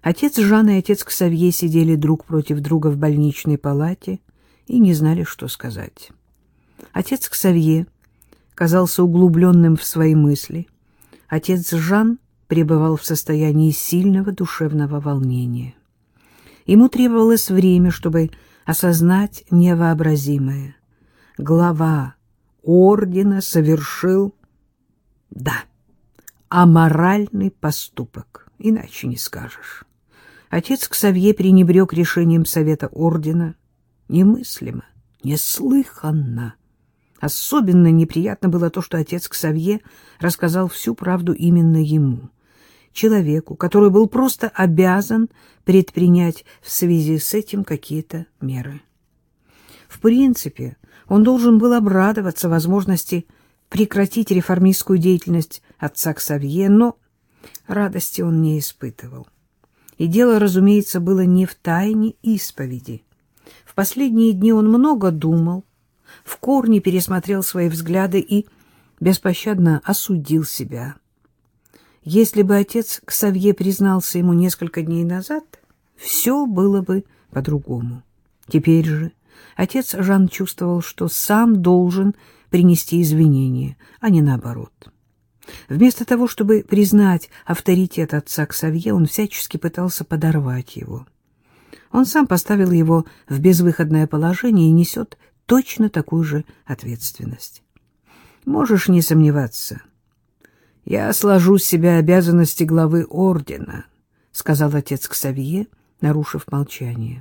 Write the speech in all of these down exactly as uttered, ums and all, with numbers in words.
Отец Жан и отец Ксавье сидели друг против друга в больничной палате и не знали, что сказать. Отец Ксавье казался углубленным в свои мысли. Отец Жан пребывал в состоянии сильного душевного волнения. Ему требовалось время, чтобы осознать невообразимое. Глава ордена совершил, да, аморальный поступок, иначе не скажешь. Отец Ксавье пренебрег решением совета ордена. Немыслимо, неслыханно. Особенно неприятно было то, что отец Ксавье рассказал всю правду именно ему, человеку, который был просто обязан предпринять в связи с этим какие-то меры. В принципе, он должен был обрадоваться возможности прекратить реформистскую деятельность отца Ксавье, но радости он не испытывал. И дело, разумеется, было не в тайне исповеди. В последние дни он много думал, в корне пересмотрел свои взгляды и беспощадно осудил себя. Если бы отец Ксавье признался ему несколько дней назад, все было бы по-другому. Теперь же отец Жан чувствовал, что сам должен принести извинения, а не наоборот. Вместо того, чтобы признать авторитет отца Ксавье, он всячески пытался подорвать его. Он сам поставил его в безвыходное положение и несет точно такую же ответственность. Можешь не сомневаться. Я сложу с себя обязанности главы ордена, — сказал отец Ксавье, нарушив молчание.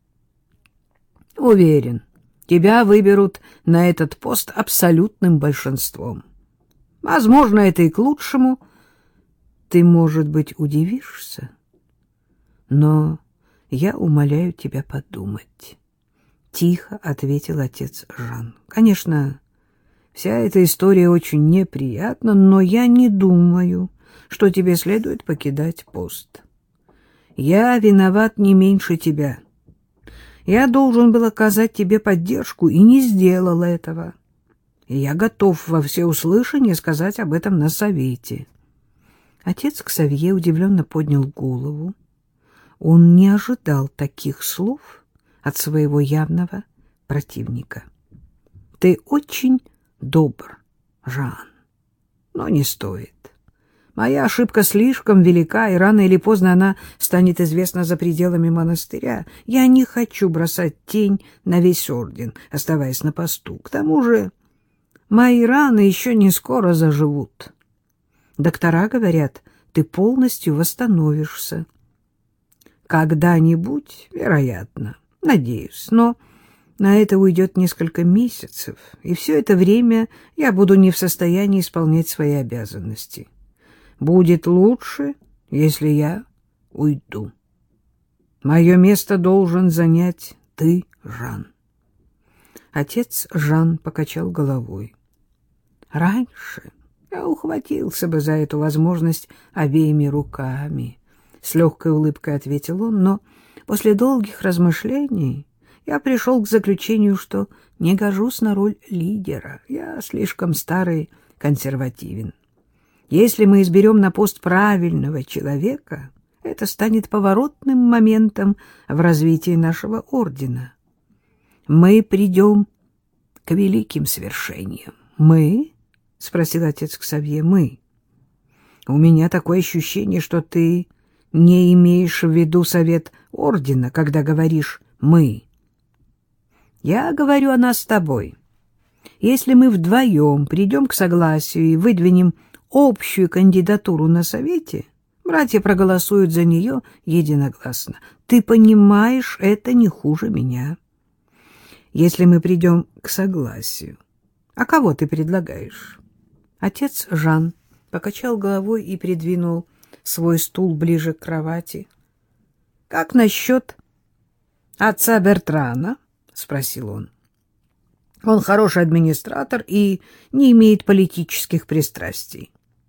Уверен, тебя выберут на этот пост абсолютным большинством. Возможно, это и к лучшему. Ты, может быть, удивишься, но я умоляю тебя подумать. Тихо ответил отец Жан. Конечно, вся эта история очень неприятна, но я не думаю, что тебе следует покидать пост. Я виноват не меньше тебя. Я должен был оказать тебе поддержку и не сделал этого. И я готов во всеуслышание сказать об этом на совете. Отец Ксавье удивленно поднял голову. Он не ожидал таких слов от своего явного противника. Ты очень добр, Жан, но не стоит. Моя ошибка слишком велика, и рано или поздно она станет известна за пределами монастыря. Я не хочу бросать тень на весь орден, оставаясь на посту. К тому же мои раны еще не скоро заживут. Доктора говорят, ты полностью восстановишься. Когда-нибудь, вероятно, надеюсь, но на это уйдет несколько месяцев, и все это время я буду не в состоянии исполнять свои обязанности. Будет лучше, если я уйду. Мое место должен занять ты, Жан. Отец Жан покачал головой. Раньше я ухватился бы за эту возможность обеими руками, с легкой улыбкой ответил он, но после долгих размышлений я пришел к заключению, что не гожусь на роль лидера. Я слишком старый, консервативен. Если мы изберем на пост правильного человека, это станет поворотным моментом в развитии нашего ордена. Мы придем к великим свершениям. Мы? — спросил отец Ксавье. Мы. У меня такое ощущение, что ты не имеешь в виду совет ордена, когда говоришь «мы». Я говорю о нас с тобой. Если мы вдвоем придем к согласию и выдвинем общую кандидатуру на совете, братья проголосуют за нее единогласно. Ты понимаешь, это не хуже меня. Если мы придем к согласию, а кого ты предлагаешь? Отец Жан покачал головой и придвинул свой стул ближе к кровати. — Как насчет отца Бертрана? — спросил он. — Он хороший администратор и не имеет политических пристрастий.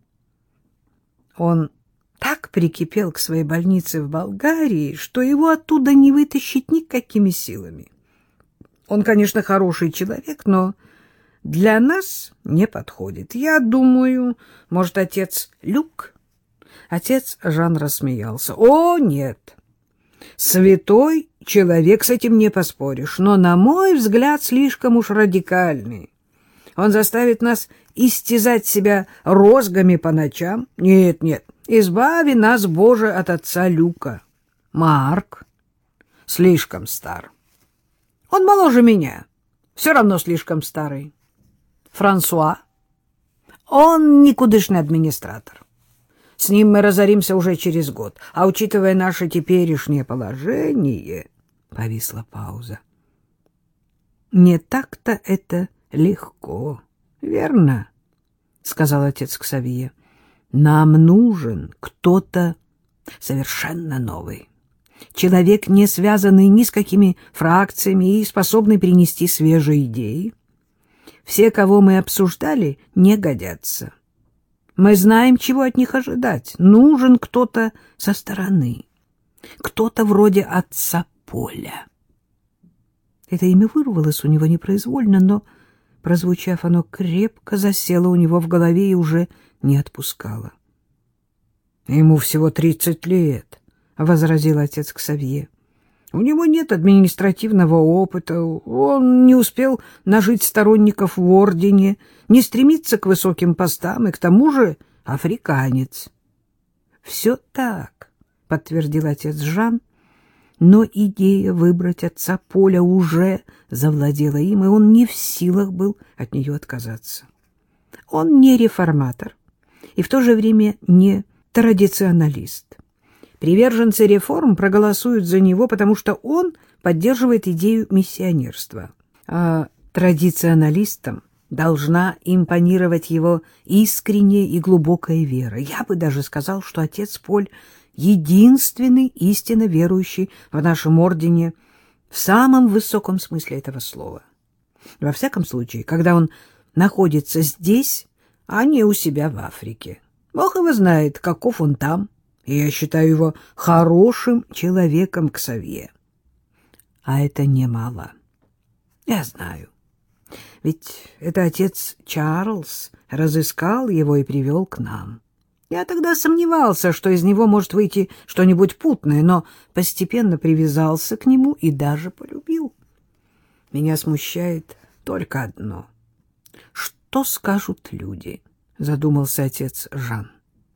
Он так прикипел к своей больнице в Болгарии, что его оттуда не вытащить никакими силами. Он, конечно, хороший человек, но для нас не подходит. Я думаю, может, отец Люк Отец Жан рассмеялся. «О, нет! Святой человек, с этим не поспоришь, но, на мой взгляд, слишком уж радикальный. Он заставит нас истязать себя розгами по ночам. Нет, нет, избави нас, Боже, от отца Люка. Марк слишком стар. Он моложе меня, все равно слишком старый. Франсуа, он никудышный администратор. С ним мы разоримся уже через год, а учитывая наше теперешнее положение...» Повисла пауза. «Не так-то это легко, верно?» — сказал отец Ксавье. «Нам нужен кто-то совершенно новый. Человек, не связанный ни с какими фракциями и способный принести свежие идеи. Все, кого мы обсуждали, не годятся. Мы знаем, чего от них ожидать. Нужен кто-то со стороны, кто-то вроде отца Поля». Это имя вырвалось у него непроизвольно, но, прозвучав, оно крепко засело у него в голове и уже не отпускало. «Ему всего тридцать лет», — возразил отец Ксавье. «У него нет административного опыта, он не успел нажить сторонников в ордене, не стремится к высоким постам и к тому же африканец». «Все так», — подтвердил отец Жан, но идея выбрать отца Поля уже завладела им, и он не в силах был от нее отказаться. Он не реформатор и в то же время не традиционалист. Приверженцы реформ проголосуют за него, потому что он поддерживает идею миссионерства. А традиционалистам должна импонировать его искренняя и глубокая вера. Я бы даже сказал, что отец Поль единственный истинно верующий в нашем ордене в самом высоком смысле этого слова. Во всяком случае, когда он находится здесь, а не у себя в Африке. Бог его знает, каков он там, и я считаю его хорошим человеком, Ксавье. А это немало. Я знаю. Ведь это отец Чарльз разыскал его и привел к нам. Я тогда сомневался, что из него может выйти что-нибудь путное, но постепенно привязался к нему и даже полюбил. Меня смущает только одно. Что скажут люди? Задумался отец Жан.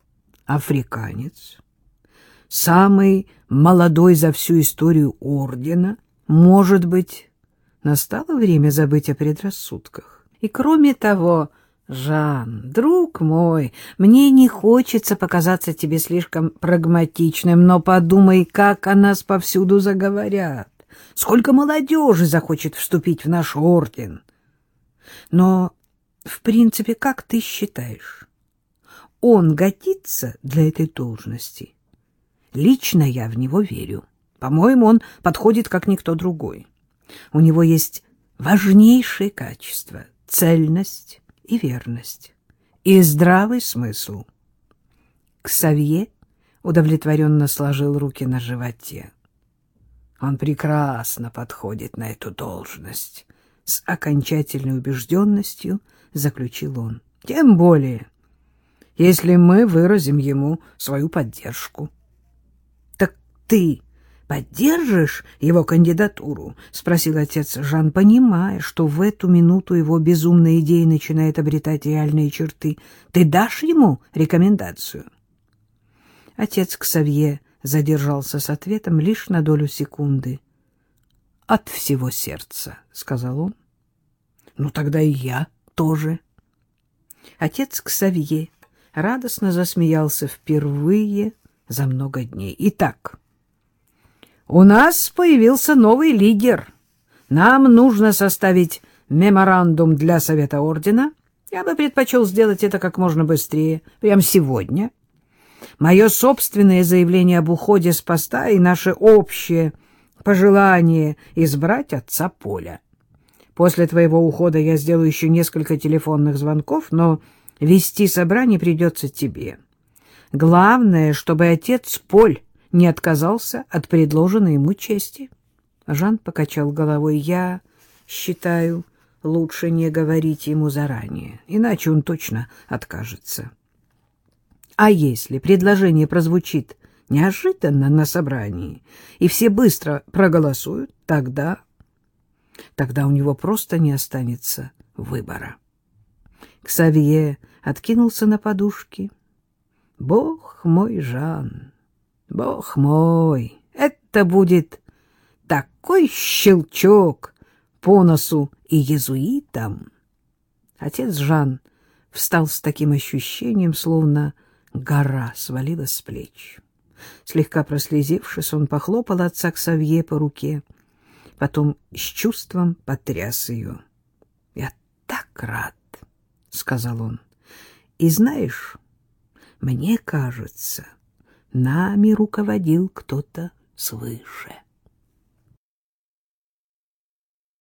Африканец, самый молодой за всю историю ордена, может быть, настало время забыть о предрассудках. И кроме того, Жан, друг мой, мне не хочется показаться тебе слишком прагматичным, но подумай, как о нас повсюду заговорят. Сколько молодежи захочет вступить в наш орден. Но, в принципе, как ты считаешь, он годится для этой должности? Лично я в него верю. По-моему, он подходит как никто другой. У него есть важнейшие качества — цельность и верность, и здравый смысл. Ксавье удовлетворенно сложил руки на животе. Он прекрасно подходит на эту должность, с окончательной убежденностью заключил он. Тем более, если мы выразим ему свою поддержку. — Так ты поддержишь его кандидатуру? — спросил отец Жан, понимая, что в эту минуту его безумная идея начинает обретать реальные черты. — Ты дашь ему рекомендацию? Отец Ксавье задержался с ответом лишь на долю секунды. — От всего сердца, — сказал он. — Ну, тогда и я тоже. Отец Ксавье радостно засмеялся впервые за много дней. — Итак, у нас появился новый лидер. Нам нужно составить меморандум для Совета Ордена. Я бы предпочел сделать это как можно быстрее, прямо сегодня. Мое собственное заявление об уходе с поста и наше общее пожелание избрать отца Поля. После твоего ухода я сделаю еще несколько телефонных звонков, но вести собрание придется тебе. Главное, чтобы отец Поль не отказался от предложенной ему чести. Жан покачал головой. Я считаю, лучше не говорить ему заранее, иначе он точно откажется. А если предложение прозвучит неожиданно на собрании, и все быстро проголосуют, тогда... Тогда у него просто не останется выбора. Ксавье откинулся на подушки. Бог мой, Жан, бог мой, это будет такой щелчок по носу и иезуитам. Отец Жан встал с таким ощущением, словно гора свалилась с плеч. Слегка прослезившись, он похлопал отца Ксавье по руке, потом с чувством потряс ее. — Я так рад, — сказал он. — И знаешь, мне кажется, нами руководил кто-то свыше.